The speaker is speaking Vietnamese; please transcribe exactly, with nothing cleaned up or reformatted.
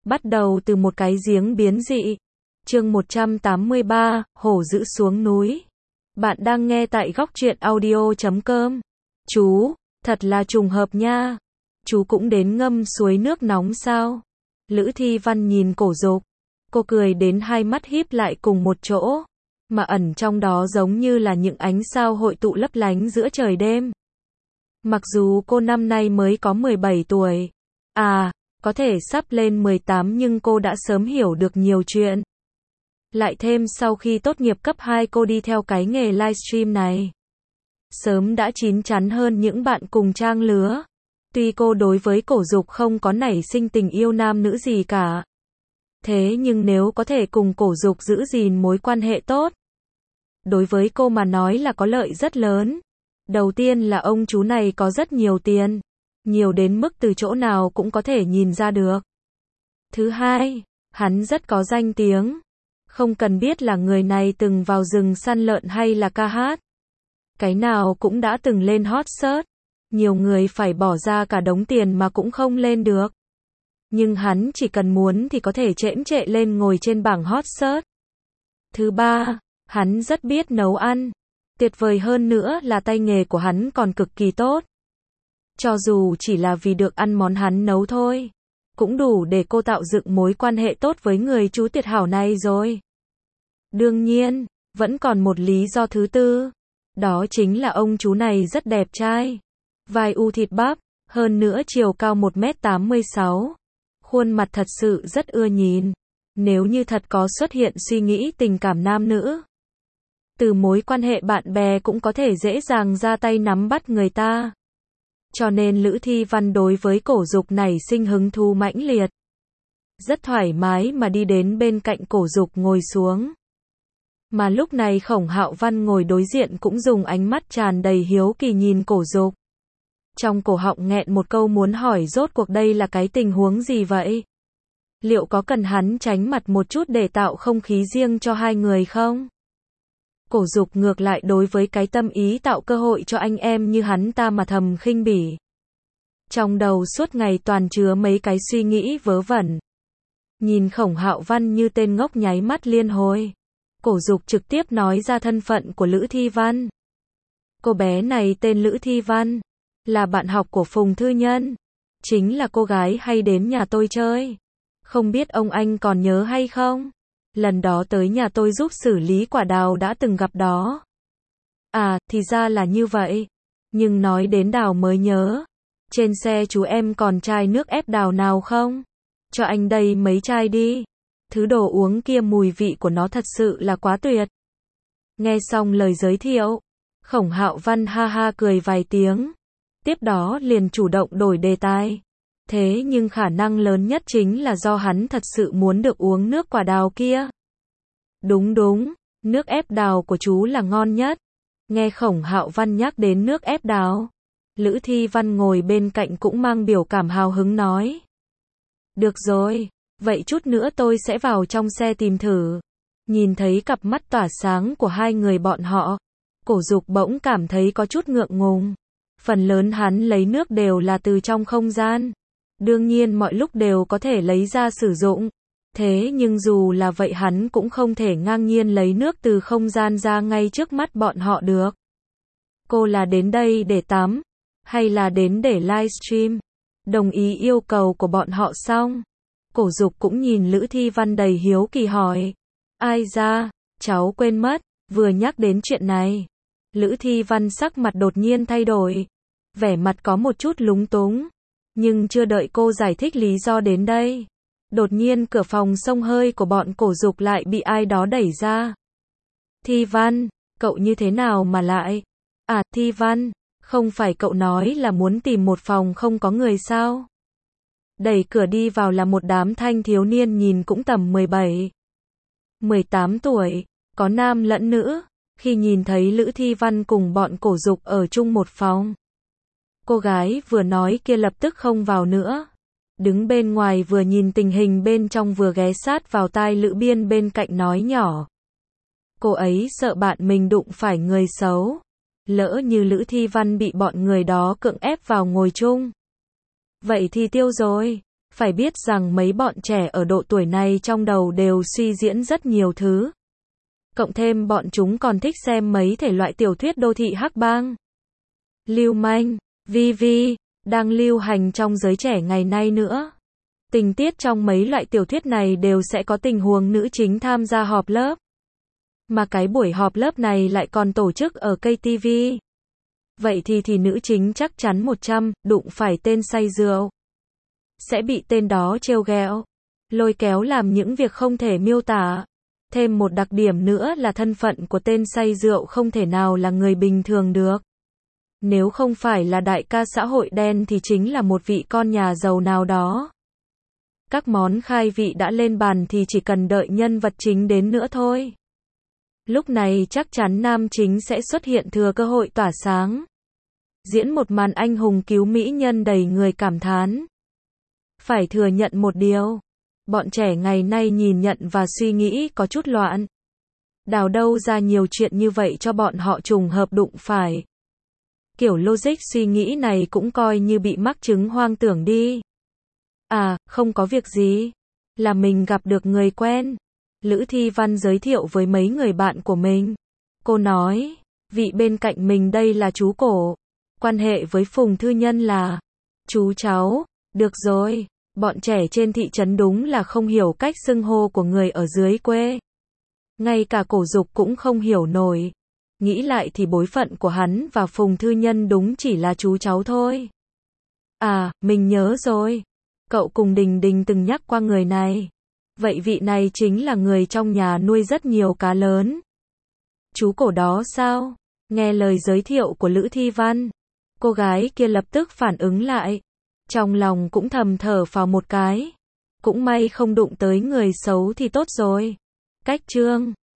Bắt đầu từ một cái giếng biến dị. Chương một trăm tám mươi ba, hổ dữ xuống núi. Bạn đang nghe tại góc truyện audio chấm com. Chú, thật là trùng hợp nha. Chú cũng đến ngâm suối nước nóng sao? Lữ Thi Văn nhìn Cổ Dục. Cô cười đến hai mắt híp lại cùng một chỗ. Mà ẩn trong đó giống như là những ánh sao hội tụ lấp lánh giữa trời đêm. Mặc dù cô năm nay mới có mười bảy tuổi. À, có thể sắp lên mười tám nhưng cô đã sớm hiểu được nhiều chuyện. Lại thêm sau khi tốt nghiệp cấp hai cô đi theo cái nghề livestream này. Sớm đã chín chắn hơn những bạn cùng trang lứa. Tuy cô đối với Cổ Dục không có nảy sinh tình yêu nam nữ gì cả. Thế nhưng nếu có thể cùng Cổ Dục giữ gìn mối quan hệ tốt. Đối với cô mà nói là có lợi rất lớn. Đầu tiên là ông chú này có rất nhiều tiền. Nhiều đến mức từ chỗ nào cũng có thể nhìn ra được. Thứ hai, hắn rất có danh tiếng. Không cần biết là người này từng vào rừng săn lợn hay là ca hát. Cái nào cũng đã từng lên hot search. Nhiều người phải bỏ ra cả đống tiền mà cũng không lên được. Nhưng hắn chỉ cần muốn thì có thể chễm chệ lên ngồi trên bảng hot search. Thứ ba, hắn rất biết nấu ăn. Tuyệt vời hơn nữa là tay nghề của hắn còn cực kỳ tốt. Cho dù chỉ là vì được ăn món hắn nấu thôi, cũng đủ để cô tạo dựng mối quan hệ tốt với người chú tuyệt hảo này rồi. Đương nhiên, vẫn còn một lý do thứ tư. Đó chính là ông chú này rất đẹp trai. Vai u thịt bắp, hơn nữa chiều cao một mét tám mươi sáu. Khuôn mặt thật sự rất ưa nhìn. Nếu như thật có xuất hiện suy nghĩ tình cảm nam nữ, từ mối quan hệ bạn bè cũng có thể dễ dàng ra tay nắm bắt người ta. Cho nên Lữ Thi Văn đối với Cổ Dục nảy sinh hứng thú mãnh liệt. Rất thoải mái mà đi đến bên cạnh Cổ Dục ngồi xuống. Mà lúc này Khổng Hạo Văn ngồi đối diện cũng dùng ánh mắt tràn đầy hiếu kỳ nhìn Cổ Dục. Trong cổ họng nghẹn một câu muốn hỏi rốt cuộc đây là cái tình huống gì vậy? Liệu có cần hắn tránh mặt một chút để tạo không khí riêng cho hai người không? Cổ Dục ngược lại đối với cái tâm ý tạo cơ hội cho anh em như hắn ta mà thầm khinh bỉ. Trong đầu suốt ngày toàn chứa mấy cái suy nghĩ vớ vẩn. Nhìn Khổng Hạo Văn như tên ngốc nháy mắt liên hồi. Cổ Dục trực tiếp nói ra thân phận của Lữ Thi Văn. Cô bé này tên Lữ Thi Văn, là bạn học của Phùng Thư Nhân. Chính là cô gái hay đến nhà tôi chơi. Không biết ông anh còn nhớ hay không? Lần đó tới nhà tôi giúp xử lý quả đào đã từng gặp đó. À, thì ra là như vậy. Nhưng nói đến đào mới nhớ. Trên xe chú em còn chai nước ép đào nào không? Cho anh đây mấy chai đi. Thứ đồ uống kia mùi vị của nó thật sự là quá tuyệt. Nghe xong lời giới thiệu, Khổng Hạo Văn ha ha cười vài tiếng. Tiếp đó liền chủ động đổi đề tài. Thế nhưng khả năng lớn nhất chính là do hắn thật sự muốn được uống nước quả đào kia. Đúng đúng, nước ép đào của chú là ngon nhất. Nghe Khổng Hạo Văn nhắc đến nước ép đào, Lữ Thi Văn ngồi bên cạnh cũng mang biểu cảm hào hứng nói. Được rồi, vậy chút nữa tôi sẽ vào trong xe tìm thử. Nhìn thấy cặp mắt tỏa sáng của hai người bọn họ, Cổ Dục bỗng cảm thấy có chút ngượng ngùng. Phần lớn hắn lấy nước đều là từ trong không gian. Đương nhiên mọi lúc đều có thể lấy ra sử dụng. Thế nhưng dù là vậy hắn cũng không thể ngang nhiên lấy nước từ không gian ra ngay trước mắt bọn họ được. Cô là đến đây để tắm, hay là đến để livestream? Đồng ý yêu cầu của bọn họ xong. Cổ Dục cũng nhìn Lữ Thi Văn đầy hiếu kỳ hỏi. Ai ra, cháu quên mất, vừa nhắc đến chuyện này. Lữ Thi Văn sắc mặt đột nhiên thay đổi. Vẻ mặt có một chút lúng túng. Nhưng chưa đợi cô giải thích lý do đến đây. Đột nhiên cửa phòng xông hơi của bọn Cổ Dục lại bị ai đó đẩy ra. Thi Văn, cậu như thế nào mà lại? À, Thi Văn, không phải cậu nói là muốn tìm một phòng không có người sao? Đẩy cửa đi vào là một đám thanh thiếu niên nhìn cũng tầm mười bảy, mười tám tuổi, có nam lẫn nữ. Khi nhìn thấy Lữ Thi Văn cùng bọn Cổ Dục ở chung một phòng, cô gái vừa nói kia lập tức không vào nữa. Đứng bên ngoài vừa nhìn tình hình bên trong vừa ghé sát vào tai Lữ Biên bên cạnh nói nhỏ. Cô ấy sợ bạn mình đụng phải người xấu. Lỡ như Lữ Thi Văn bị bọn người đó cưỡng ép vào ngồi chung. Vậy thì tiêu rồi. Phải biết rằng mấy bọn trẻ ở độ tuổi này trong đầu đều suy diễn rất nhiều thứ. Cộng thêm bọn chúng còn thích xem mấy thể loại tiểu thuyết đô thị hắc bang, lưu manh, vi vi, đang lưu hành trong giới trẻ ngày nay nữa. Tình tiết trong mấy loại tiểu thuyết này đều sẽ có tình huống nữ chính tham gia họp lớp. Mà cái buổi họp lớp này lại còn tổ chức ở ca tê vê. Vậy thì thì nữ chính chắc chắn một trăm đụng phải tên say rượu. Sẽ bị tên đó trêu ghẹo, lôi kéo làm những việc không thể miêu tả. Thêm một đặc điểm nữa là thân phận của tên say rượu không thể nào là người bình thường được. Nếu không phải là đại ca xã hội đen thì chính là một vị con nhà giàu nào đó. Các món khai vị đã lên bàn thì chỉ cần đợi nhân vật chính đến nữa thôi. Lúc này chắc chắn nam chính sẽ xuất hiện thừa cơ hội tỏa sáng. Diễn một màn anh hùng cứu mỹ nhân đầy người cảm thán. Phải thừa nhận một điều. Bọn trẻ ngày nay nhìn nhận và suy nghĩ có chút loạn. Đào đâu ra nhiều chuyện như vậy cho bọn họ trùng hợp đụng phải. Kiểu logic suy nghĩ này cũng coi như bị mắc chứng hoang tưởng đi. À, không có việc gì. Là mình gặp được người quen. Lữ Thi Văn giới thiệu với mấy người bạn của mình. Cô nói, vị bên cạnh mình đây là chú Cổ. Quan hệ với Phùng Thư Nhân là chú cháu. Được rồi, bọn trẻ trên thị trấn đúng là không hiểu cách xưng hô của người ở dưới quê. Ngay cả Cổ Dục cũng không hiểu nổi. Nghĩ lại thì bối phận của hắn và Phùng Thư Nhân đúng chỉ là chú cháu thôi. À, mình nhớ rồi. Cậu cùng Đình Đình từng nhắc qua người này. Vậy vị này chính là người trong nhà nuôi rất nhiều cá lớn. Chú Cổ đó sao? Nghe lời giới thiệu của Lữ Thi Văn, cô gái kia lập tức phản ứng lại. Trong lòng cũng thầm thở phào một cái. Cũng may không đụng tới người xấu thì tốt rồi. Cách chương